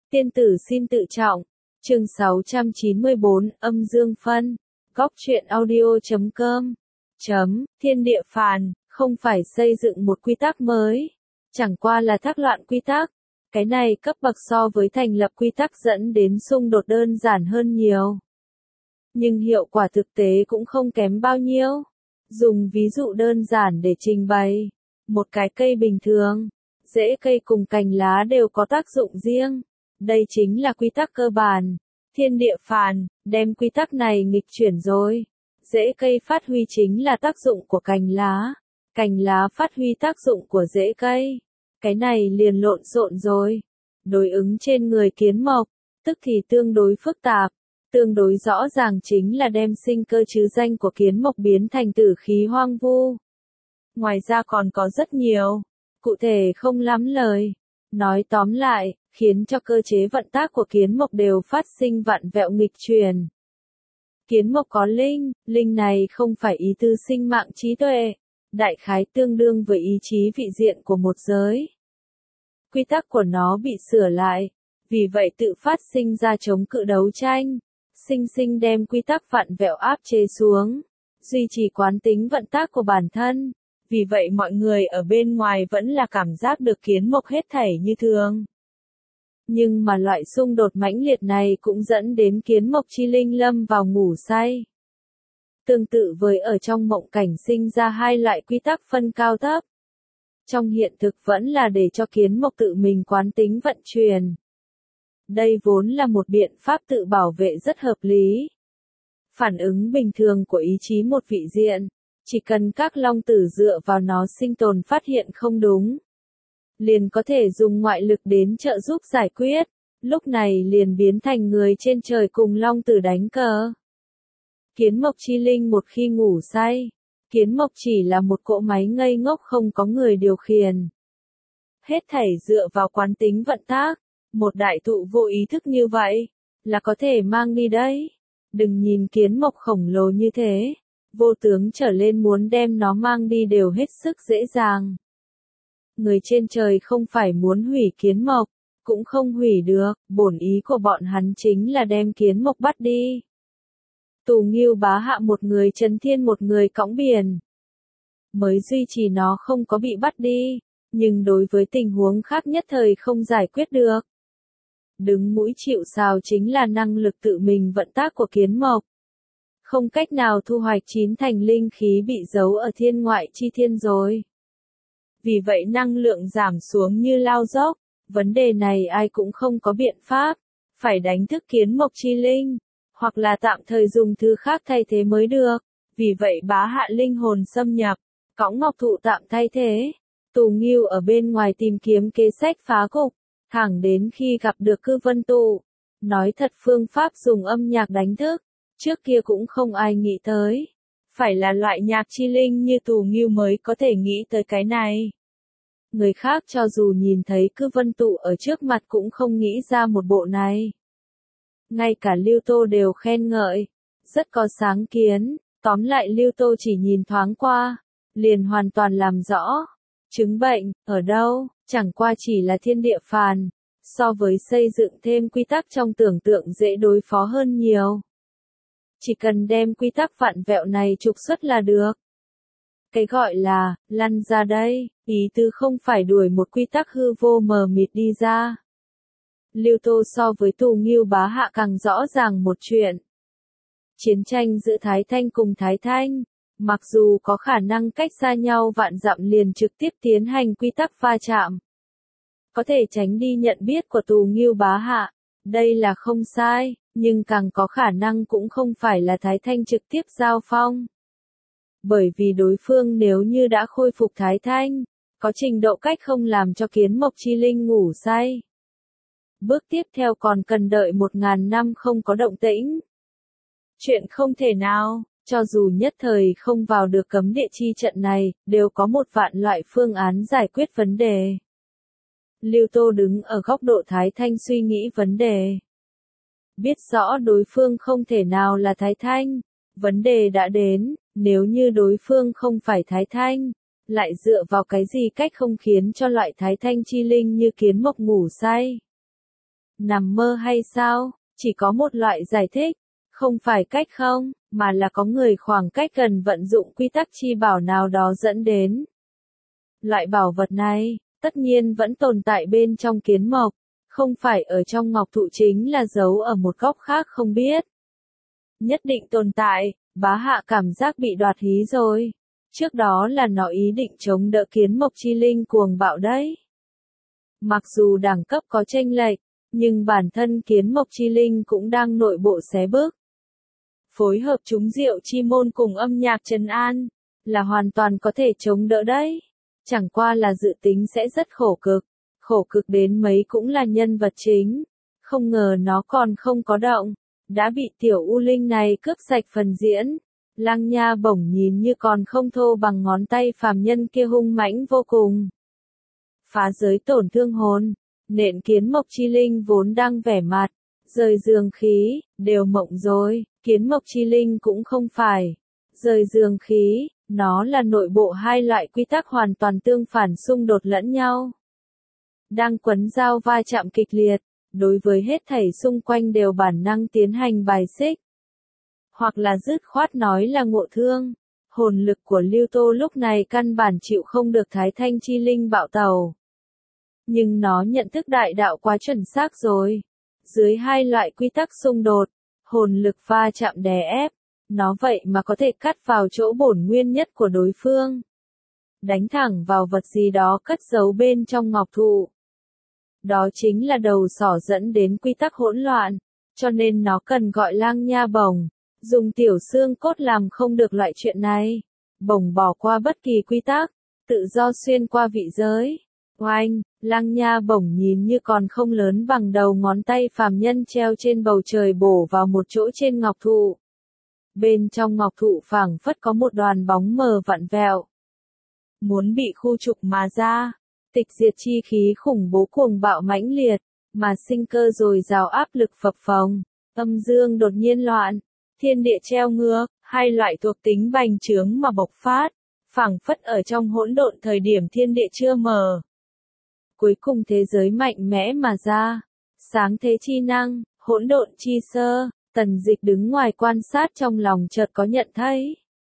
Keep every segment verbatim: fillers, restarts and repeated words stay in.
Tiên tử xin tự trọng. Chương sáu trăm chín mươi bốn, âm dương phân. Góc truyện audio chấm com. Chấm, thiên địa phàn, không phải xây dựng một quy tắc mới. Chẳng qua là thác loạn quy tắc. Cái này cấp bậc so với thành lập quy tắc dẫn đến xung đột đơn giản hơn nhiều. Nhưng hiệu quả thực tế cũng không kém bao nhiêu. Dùng ví dụ đơn giản để trình bày. Một cái cây bình thường, rễ cây cùng cành lá đều có tác dụng riêng. Đây chính là quy tắc cơ bản. Thiên địa phàn, đem quy tắc này nghịch chuyển rồi. Rễ cây phát huy chính là tác dụng của cành lá. Cành lá phát huy tác dụng của rễ cây. Cái này liền lộn xộn rồi. Đối ứng trên người kiến mộc, tức thì tương đối phức tạp. Tương đối rõ ràng chính là đem sinh cơ chứ danh của kiến mộc biến thành tử khí hoang vu. Ngoài ra còn có rất nhiều, cụ thể không lắm lời. Nói tóm lại, khiến cho cơ chế vận tác của kiến mộc đều phát sinh vặn vẹo nghịch chuyển. Kiến mộc có linh, linh này không phải ý tư sinh mạng trí tuệ, đại khái tương đương với ý chí vị diện của một giới. Quy tắc của nó bị sửa lại, vì vậy tự phát sinh ra chống cự đấu tranh, sinh sinh đem quy tắc vặn vẹo áp chế xuống, duy trì quán tính vận tác của bản thân. Vì vậy mọi người ở bên ngoài vẫn là cảm giác được kiến mộc hết thảy như thường. Nhưng mà loại xung đột mãnh liệt này cũng dẫn đến kiến mộc chi linh lâm vào ngủ say. Tương tự với ở trong mộng cảnh sinh ra hai loại quy tắc phân cao thấp. Trong hiện thực vẫn là để cho kiến mộc tự mình quán tính vận chuyển. Đây vốn là một biện pháp tự bảo vệ rất hợp lý. Phản ứng bình thường của ý chí một vị diện. Chỉ cần các long tử dựa vào nó sinh tồn phát hiện không đúng, liền có thể dùng ngoại lực đến trợ giúp giải quyết, lúc này liền biến thành người trên trời cùng long tử đánh cờ. Kiến mộc chi linh một khi ngủ say, kiến mộc chỉ là một cỗ máy ngây ngốc không có người điều khiển. Hết thảy dựa vào quán tính vận tác, một đại tụ vô ý thức như vậy, là có thể mang đi đấy. Đừng nhìn kiến mộc khổng lồ như thế. Vô tướng trở lên muốn đem nó mang đi đều hết sức dễ dàng. Người trên trời không phải muốn hủy kiến mộc, cũng không hủy được, bổn ý của bọn hắn chính là đem kiến mộc bắt đi. Tù Ngưu bá hạ một người trấn thiên một người cõng biển. Mới duy trì nó không có bị bắt đi, nhưng đối với tình huống khác nhất thời không giải quyết được. Đứng mũi chịu sào chính là năng lực tự mình vận tác của kiến mộc. Không cách nào thu hoạch chín thành linh khí bị giấu ở thiên ngoại chi thiên rồi. Vì vậy năng lượng giảm xuống như lao dốc, vấn đề này ai cũng không có biện pháp, phải đánh thức kiến mộc chi linh, hoặc là tạm thời dùng thứ khác thay thế mới được, vì vậy bá hạ linh hồn xâm nhập, cõng ngọc thụ tạm thay thế. Tù Ngưu ở bên ngoài tìm kiếm kế sách phá cục, thẳng đến khi gặp được Cư Vân Tụ. Nói thật phương pháp dùng âm nhạc đánh thức. Trước kia cũng không ai nghĩ tới. Phải là loại nhạc chi linh như Tù Ngưu mới có thể nghĩ tới cái này. Người khác cho dù nhìn thấy Cư Vân Tụ ở trước mặt cũng không nghĩ ra một bộ này. Ngay cả Lưu Tô đều khen ngợi. Rất có sáng kiến. Tóm lại Lưu Tô chỉ nhìn thoáng qua. Liền hoàn toàn làm rõ. Chứng bệnh, ở đâu, chẳng qua chỉ là thiên địa phàn. So với xây dựng thêm quy tắc trong tưởng tượng dễ đối phó hơn nhiều. Chỉ cần đem quy tắc vặn vẹo này trục xuất là được. Cái gọi là, lăn ra đây, ý tứ không phải đuổi một quy tắc hư vô mờ mịt đi ra. Lưu Tô so với Tù Ngưu bá hạ càng rõ ràng một chuyện. Chiến tranh giữa Thái Thanh cùng Thái Thanh, mặc dù có khả năng cách xa nhau vạn dặm liền trực tiếp tiến hành quy tắc va chạm. Có thể tránh đi nhận biết của Tù Ngưu bá hạ, đây là không sai. Nhưng càng có khả năng cũng không phải là Thái Thanh trực tiếp giao phong. Bởi vì đối phương nếu như đã khôi phục Thái Thanh, có trình độ cách không làm cho kiến mộc chi linh ngủ say. Bước tiếp theo còn cần đợi một ngàn năm không có động tĩnh. Chuyện không thể nào, cho dù nhất thời không vào được cấm địa chi trận này, đều có một vạn loại phương án giải quyết vấn đề. Lưu Tô đứng ở góc độ Thái Thanh suy nghĩ vấn đề. Biết rõ đối phương không thể nào là Thái Thanh. Vấn đề đã đến, nếu như đối phương không phải Thái Thanh, lại dựa vào cái gì cách không khiến cho loại Thái Thanh chi linh như kiến mộc ngủ say. Nằm mơ hay sao? Chỉ có một loại giải thích, không phải cách không, mà là có người khoảng cách gần vận dụng quy tắc chi bảo nào đó dẫn đến. Loại bảo vật này, tất nhiên vẫn tồn tại bên trong kiến mộc, không phải ở trong ngọc thụ chính là giấu ở một góc khác không biết. Nhất định tồn tại, bá hạ cảm giác bị đoạt hí rồi. Trước đó là nó ý định chống đỡ kiến mộc chi linh cuồng bạo đấy. Mặc dù đẳng cấp có chênh lệch, nhưng bản thân kiến mộc chi linh cũng đang nội bộ xé bước. Phối hợp chúng diệu chi môn cùng âm nhạc trấn an, là hoàn toàn có thể chống đỡ đấy. Chẳng qua là dự tính sẽ rất khổ cực, khổ cực đến mấy cũng là nhân vật chính. Không ngờ nó còn không có động, đã bị tiểu u linh này cướp sạch phần diễn. Lăng Nha bổng nhìn như còn không thô bằng ngón tay phàm nhân kia hung mãnh vô cùng. Phá giới tổn thương hồn, nện kiến mộc chi linh vốn đang vẻ mặt, rời dương khí, đều mộng rồi, kiến mộc chi linh cũng không phải. Rời dương khí, nó là nội bộ hai loại quy tắc hoàn toàn tương phản xung đột lẫn nhau. Đang quấn giao va chạm kịch liệt, đối với hết thảy xung quanh đều bản năng tiến hành bài xích. Hoặc là dứt khoát nói là ngộ thương. Hồn lực của Lưu Tô lúc này căn bản chịu không được Thái Thanh chi linh bạo tàu. Nhưng nó nhận thức đại đạo quá chuẩn xác rồi. Dưới hai loại quy tắc xung đột, hồn lực va chạm đè ép, nó vậy mà có thể cắt vào chỗ bổn nguyên nhất của đối phương. Đánh thẳng vào vật gì đó cất giấu bên trong ngọc thụ. Đó chính là đầu sỏ dẫn đến quy tắc hỗn loạn, cho nên nó cần gọi Lăng Nha bổng, dùng tiểu xương cốt làm không được loại chuyện này. Bổng bỏ qua bất kỳ quy tắc, tự do xuyên qua vị giới. Oanh, Lăng Nha bổng nhìn như còn không lớn bằng đầu ngón tay phàm nhân treo trên bầu trời bổ vào một chỗ trên ngọc thụ. Bên trong ngọc thụ phảng phất có một đoàn bóng mờ vặn vẹo. Muốn bị khu trục mà ra, tịch diệt chi khí khủng bố cuồng bạo mãnh liệt, mà sinh cơ dồi dào áp lực phập phồng, âm dương đột nhiên loạn, thiên địa treo ngược, hai loại thuộc tính bành trướng mà bộc phát, phảng phất ở trong hỗn độn thời điểm thiên địa chưa mở. Cuối cùng thế giới mạnh mẽ mà ra, sáng thế chi năng, hỗn độn chi sơ, Tần Dịch đứng ngoài quan sát trong lòng chợt có nhận thấy.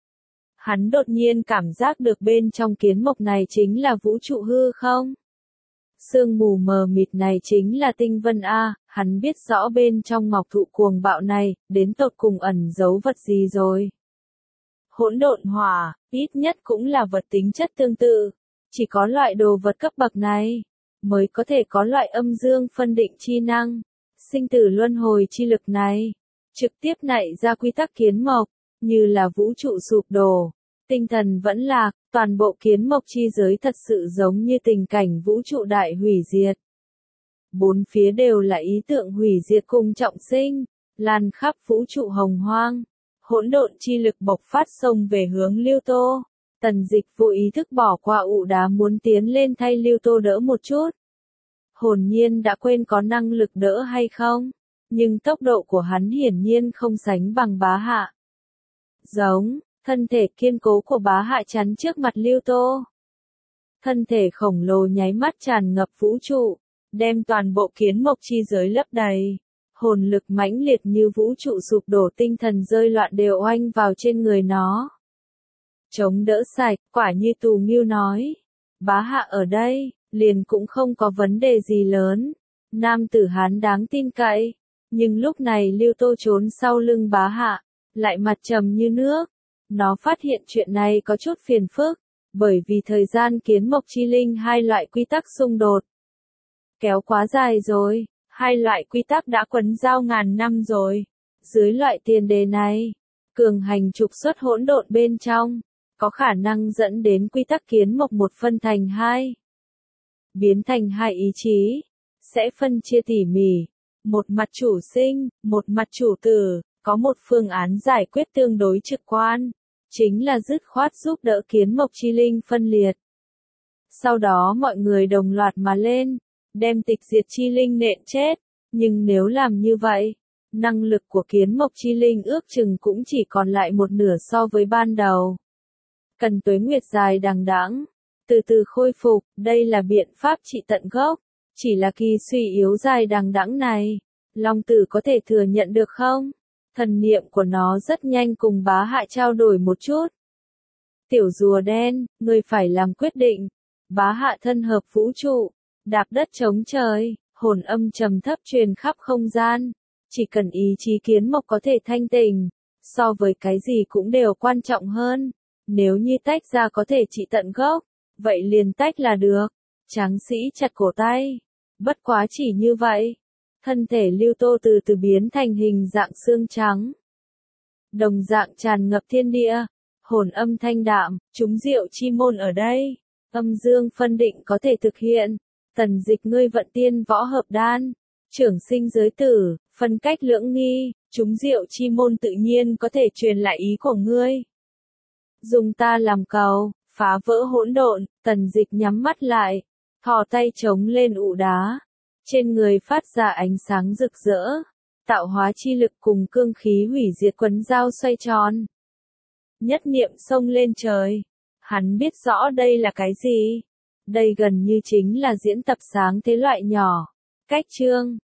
Hắn đột nhiên cảm giác được bên trong kiến mộc này chính là vũ trụ hư không? Sương mù mờ mịt này chính là tinh vân A, hắn biết rõ bên trong ngọc thụ cuồng bạo này, đến tột cùng ẩn giấu vật gì rồi. Hỗn độn hỏa, ít nhất cũng là vật tính chất tương tự. Chỉ có loại đồ vật cấp bậc này, mới có thể có loại âm dương phân định chi năng, sinh tử luân hồi chi lực này. Trực tiếp nảy ra quy tắc kiến mộc, như là vũ trụ sụp đổ, tinh thần vẫn lạc, toàn bộ kiến mộc chi giới thật sự giống như tình cảnh vũ trụ đại hủy diệt. Bốn phía đều là ý tượng hủy diệt cùng trọng sinh, lan khắp vũ trụ hồng hoang. Hỗn độn chi lực bộc phát xông về hướng Lưu Tô. Tần Dịch vô ý thức bỏ qua ụ đá muốn tiến lên thay Lưu Tô đỡ một chút. Hồn nhiên đã quên có năng lực đỡ hay không, nhưng tốc độ của hắn hiển nhiên không sánh bằng bá hạ. Giống, thân thể kiên cố của bá hạ chắn trước mặt Lưu Tô. Thân thể khổng lồ nháy mắt tràn ngập vũ trụ, đem toàn bộ kiến mộc chi giới lấp đầy. Hồn lực mãnh liệt như vũ trụ sụp đổ, tinh thần rơi loạn đều oanh vào trên người nó. Chống đỡ sạch, quả như Tù Ngưu nói. Bá hạ ở đây, liền cũng không có vấn đề gì lớn. Nam tử Hán đáng tin cậy. Nhưng lúc này Lưu Tô trốn sau lưng bá hạ, lại mặt trầm như nước. Nó phát hiện chuyện này có chút phiền phức, bởi vì thời gian kiến mộc chi linh hai loại quy tắc xung đột. Kéo quá dài rồi, hai loại quy tắc đã quấn giao ngàn năm rồi. Dưới loại tiền đề này, cường hành trục xuất hỗn độn bên trong, có khả năng dẫn đến quy tắc kiến mộc một phân thành hai. Biến thành hai ý chí, sẽ phân chia tỉ mỉ. Một mặt chủ sinh, một mặt chủ tử, có một phương án giải quyết tương đối trực quan, chính là dứt khoát giúp đỡ kiến mộc chi linh phân liệt. Sau đó mọi người đồng loạt mà lên, đem tịch diệt chi linh nện chết, nhưng nếu làm như vậy, năng lực của kiến mộc chi linh ước chừng cũng chỉ còn lại một nửa so với ban đầu. Cần tuế nguyệt dài đằng đẵng, từ từ khôi phục, đây là biện pháp trị tận gốc. Chỉ là kỳ suy yếu dài đằng đẵng này, Long Tử có thể thừa nhận được không? Thần niệm của nó rất nhanh cùng bá hạ trao đổi một chút. Tiểu rùa đen, ngươi phải làm quyết định. Bá hạ thân hợp vũ trụ, đạp đất chống trời, hồn âm trầm thấp truyền khắp không gian. Chỉ cần ý chí kiến mộc có thể thanh tỉnh, so với cái gì cũng đều quan trọng hơn. Nếu như tách ra có thể trị tận gốc, vậy liền tách là được. Tráng sĩ chặt cổ tay. Bất quá chỉ như vậy. Thân thể Lưu Tô từ từ biến thành hình dạng xương trắng. Đồng dạng tràn ngập thiên địa. Hồn âm thanh đạm, chúng diệu chi môn ở đây. Âm dương phân định có thể thực hiện. Tần Dịch ngươi vận tiên võ hợp đan. Trưởng sinh giới tử, phân cách lưỡng nghi. Chúng diệu chi môn tự nhiên có thể truyền lại ý của ngươi. Dùng ta làm cầu, phá vỡ hỗn độn. Tần Dịch nhắm mắt lại, thò tay chống lên ụ đá. Trên người phát ra ánh sáng rực rỡ. Tạo hóa chi lực cùng cương khí hủy diệt quấn dao xoay tròn. Nhất niệm xông lên trời. Hắn biết rõ đây là cái gì. Đây gần như chính là diễn tập sáng thế loại nhỏ. Cách chương